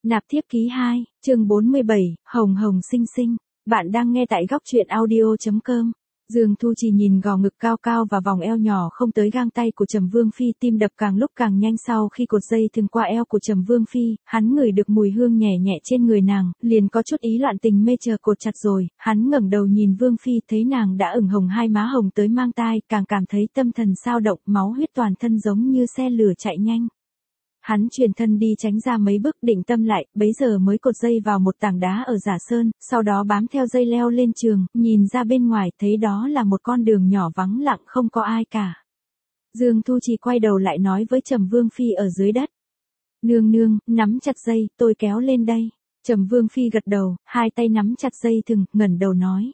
Nạp thiếp ký 2, chương 47, Hồng Hồng Xinh Xinh. Bạn đang nghe tại góc truyện audio.com. Dương Thu Trì nhìn gò ngực cao cao và vòng eo nhỏ không tới gang tay của Trầm Vương Phi, tim đập càng lúc càng nhanh. Sau khi cột dây thừng qua eo của Trầm Vương Phi, hắn ngửi được mùi hương nhẹ nhẹ trên người nàng, liền có chút ý loạn tình mê chờ cột chặt rồi. Hắn ngẩng đầu nhìn Vương Phi, thấy nàng đã ửng hồng hai má hồng tới mang tai, càng cảm thấy tâm thần xao động, máu huyết toàn thân giống như xe lửa chạy nhanh. Hắn chuyển thân đi tránh ra mấy bước, định tâm lại, bấy giờ mới cột dây vào một tảng đá ở Giả Sơn, sau đó bám theo dây leo lên trường, nhìn ra bên ngoài thấy đó là một con đường nhỏ vắng lặng không có ai cả. Dương Thu Trì quay đầu lại nói với Trầm Vương Phi ở dưới đất. Nương nương, nắm chặt dây, tôi kéo lên đây. Trầm Vương Phi gật đầu, hai tay nắm chặt dây thừng, ngẩng đầu nói.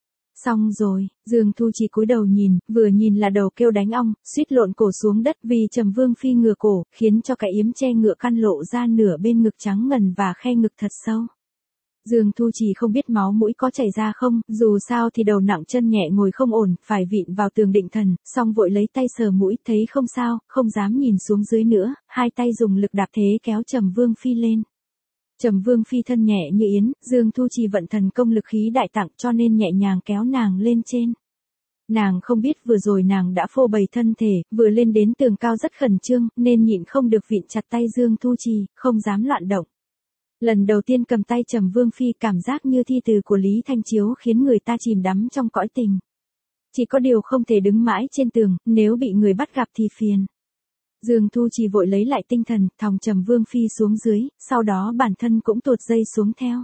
Xong rồi, Dương Thu Trì cúi đầu nhìn, vừa nhìn là đầu kêu đánh ong, suýt lộn cổ xuống đất vì Trầm Vương Phi ngửa cổ, khiến cho cái yếm che ngựa căn lộ ra nửa bên ngực trắng ngần và khe ngực thật sâu. Dương Thu Trì không biết máu mũi có chảy ra không, dù sao thì đầu nặng chân nhẹ ngồi không ổn, phải vịn vào tường định thần, xong vội lấy tay sờ mũi, thấy không sao, không dám nhìn xuống dưới nữa, hai tay dùng lực đạp thế kéo Trầm Vương Phi lên. Trầm Vương Phi thân nhẹ như yến, Dương Thu Trì vận thần công lực khí đại tặng cho nên nhẹ nhàng kéo nàng lên trên. Nàng không biết vừa rồi nàng đã phô bày thân thể, vừa lên đến tường cao rất khẩn trương, nên nhịn không được vịn chặt tay Dương Thu Trì, không dám loạn động. Lần đầu tiên cầm tay Trầm Vương Phi, cảm giác như thi từ của Lý Thanh Chiếu khiến người ta chìm đắm trong cõi tình. Chỉ có điều không thể đứng mãi trên tường, nếu bị người bắt gặp thì phiền. Dương Thu Trì vội lấy lại tinh thần, thòng Trầm Vương Phi xuống dưới, sau đó bản thân cũng tuột dây xuống theo.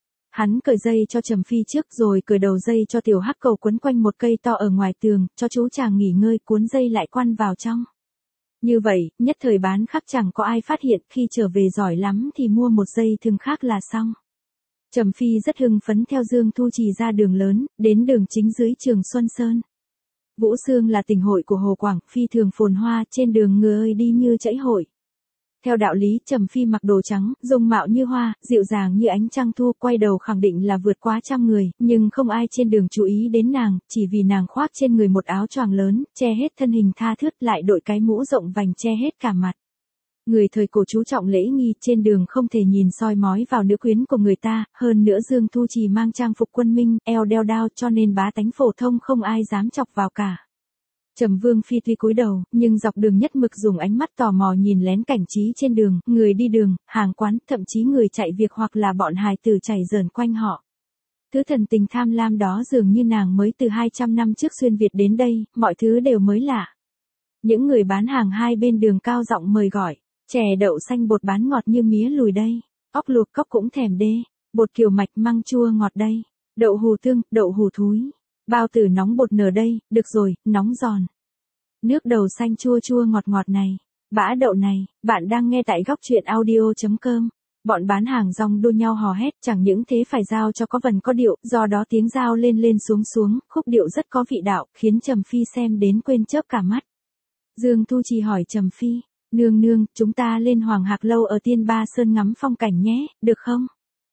Hắn cởi dây cho Trầm Phi trước rồi cởi đầu dây cho tiểu hắc cầu quấn quanh một cây to ở ngoài tường, cho chú chàng nghỉ ngơi, cuốn dây lại quăn vào trong. Như vậy, nhất thời bán khắp chẳng có ai phát hiện, khi trở về giỏi lắm thì mua một dây thừng khác là xong. Trầm Phi rất hưng phấn theo Dương Thu Trì ra đường lớn, đến đường chính dưới Trường Xuân Sơn. Vũ Sương là tỉnh hội của Hồ Quảng, phi thường phồn hoa, trên đường người ơi đi như chảy hội. Theo đạo lý, Trầm Phi mặc đồ trắng, dung mạo như hoa, dịu dàng như ánh trăng thu, quay đầu khẳng định là vượt quá trăm người, nhưng không ai trên đường chú ý đến nàng, chỉ vì nàng khoác trên người một áo choàng lớn, che hết thân hình tha thướt, lại đội cái mũ rộng vành che hết cả mặt. Người thời cổ chú trọng lễ nghi, trên đường không thể nhìn soi mói vào nữ quyến của người ta, hơn nữa Dương Thu Trì mang trang phục quân minh, eo đeo đao cho nên bá tánh phổ thông không ai dám chọc vào cả. Trầm Vương Phi tuy cúi đầu, nhưng dọc đường nhất mực dùng ánh mắt tò mò nhìn lén cảnh trí trên đường, người đi đường, hàng quán, thậm chí người chạy việc hoặc là bọn hài tử chảy dờn quanh họ. Thứ thần tình tham lam đó dường như nàng mới từ 200 năm trước xuyên Việt đến đây, mọi thứ đều mới lạ. Những người bán hàng hai bên đường cao giọng mời gọi. Chè đậu xanh bột bán ngọt như mía lùi đây, ốc luộc cóc cũng thèm đê, bột kiều mạch măng chua ngọt đây, đậu hù tương, đậu hù thúi, bao tử nóng bột nở đây, được rồi, nóng giòn. Nước đầu xanh chua chua ngọt ngọt này, bã đậu này, bạn đang nghe tại góc truyện audio.com. Bọn bán hàng rong đua nhau hò hét, chẳng những thế phải giao cho có vần có điệu, do đó tiếng giao lên lên xuống xuống, khúc điệu rất có vị đạo, khiến Trầm Phi xem đến quên chớp cả mắt. Dương Thu Trì hỏi Trầm Phi. Nương nương, chúng ta lên Hoàng Hạc Lâu ở Tiên Ba Sơn ngắm phong cảnh nhé, được không?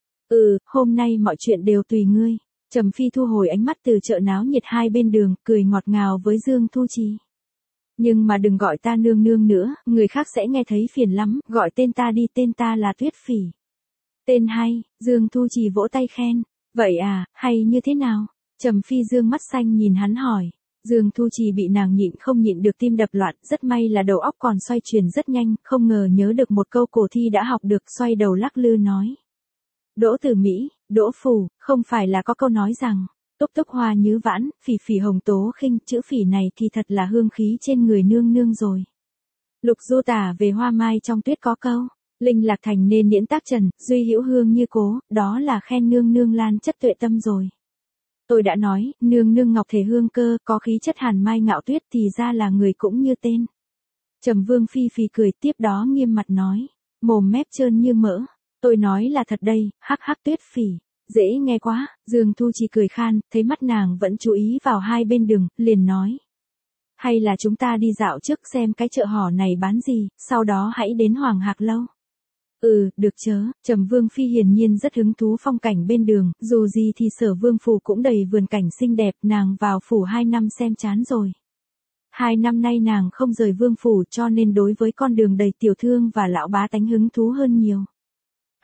Hôm nay mọi chuyện đều tùy ngươi. Trầm Phi thu hồi ánh mắt từ chợ náo nhiệt hai bên đường, cười ngọt ngào với Dương Thu Trì. Nhưng mà đừng gọi ta nương nương nữa, người khác sẽ nghe thấy phiền lắm, gọi tên ta đi, tên ta là Tuyết Phỉ. Tên hay, Dương Thu Trì vỗ tay khen. Vậy à, hay như thế nào? Trầm Phi dương mắt xanh nhìn hắn hỏi. Dương Thu Trì bị nàng nhịn không nhịn được tim đập loạn, rất may là đầu óc còn xoay chuyển rất nhanh, không ngờ nhớ được một câu cổ thi đã học được, xoay đầu lắc lư nói. Đỗ Tử Mỹ, Đỗ Phủ, không phải là có câu nói rằng, túc túc hoa nhứ vãn, phỉ phỉ hồng tố khinh, chữ phỉ này thì thật là hương khí trên người nương nương rồi. Lục Du tả về hoa mai trong tuyết có câu, linh lạc thành nên điễn tác trần, duy hữu hương như cố, đó là khen nương nương lan chất tuệ tâm rồi. Tôi đã nói, nương nương ngọc thể hương cơ, có khí chất hàn mai ngạo tuyết thì ra là người cũng như tên. Trầm Vương Phi phì cười, tiếp đó nghiêm mặt nói, mồm mép trơn như mỡ. Tôi nói là thật đây, hắc hắc Tuyết Phỉ, dễ nghe quá. Dương Thu Trì cười khan, thấy mắt nàng vẫn chú ý vào hai bên đường, liền nói. Hay là chúng ta đi dạo trước xem cái chợ hò này bán gì, sau đó hãy đến Hoàng Hạc Lâu. Được chớ, Trầm Vương Phi hiển nhiên rất hứng thú phong cảnh bên đường, dù gì thì Sở Vương phủ cũng đầy vườn cảnh xinh đẹp, nàng vào phủ 2 năm xem chán rồi. 2 năm nay nàng không rời vương phủ cho nên đối với con đường đầy tiểu thương và lão bá tánh hứng thú hơn nhiều.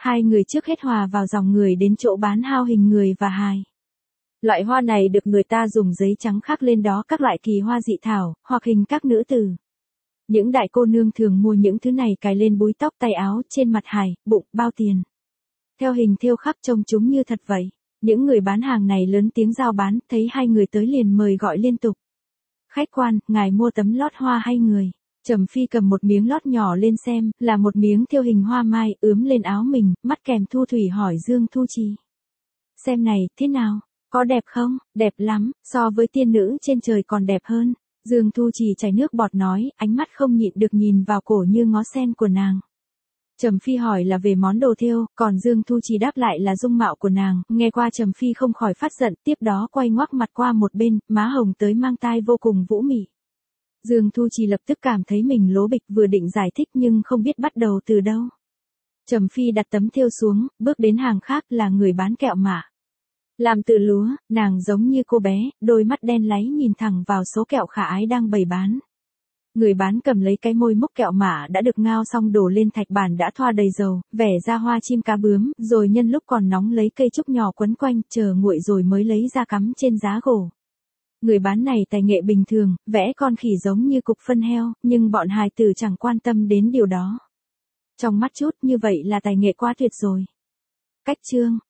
Hai người trước hết hòa vào dòng người đến chỗ bán hao hình người và hài. Loại hoa này được người ta dùng giấy trắng khắc lên đó các loại kỳ hoa dị thảo, hoặc hình các nữ tử. Những đại cô nương thường mua những thứ này cài lên búi tóc tay áo, trên mặt hài, bụng, bao tiền. Theo hình thêu khắc trông chúng như thật vậy. Những người bán hàng này lớn tiếng giao bán, thấy hai người tới liền mời gọi liên tục. Khách quan, ngài mua tấm lót hoa hay người? Trầm Phi cầm một miếng lót nhỏ lên xem, là một miếng thêu hình hoa mai, ướm lên áo mình, mắt kèm Thu Thủy hỏi Dương Thu Trì. Xem này, thế nào? Có đẹp không? Đẹp lắm, so với tiên nữ trên trời còn đẹp hơn. Dương Thu Trì chảy nước bọt nói, ánh mắt không nhịn được nhìn vào cổ như ngó sen của nàng. Trầm Phi hỏi là về món đồ thêu, còn Dương Thu Trì đáp lại là dung mạo của nàng, nghe qua Trầm Phi không khỏi phát giận, tiếp đó quay ngoắc mặt qua một bên, má hồng tới mang tai vô cùng vũ mị. Dương Thu Trì lập tức cảm thấy mình lố bịch, vừa định giải thích nhưng không biết bắt đầu từ đâu. Trầm Phi đặt tấm thêu xuống, bước đến hàng khác là người bán kẹo mả. Làm từ lúa, nàng giống như cô bé, đôi mắt đen láy nhìn thẳng vào số kẹo khả ái đang bày bán. Người bán cầm lấy cái môi múc kẹo mả đã được ngao xong đổ lên thạch bàn đã thoa đầy dầu, vẽ ra hoa chim cá bướm, rồi nhân lúc còn nóng lấy cây trúc nhỏ quấn quanh, chờ nguội rồi mới lấy ra cắm trên giá gỗ. Người bán này tài nghệ bình thường, vẽ con khỉ giống như cục phân heo, nhưng bọn hài tử chẳng quan tâm đến điều đó. Trong mắt chút như vậy là tài nghệ quá tuyệt rồi. Cách chương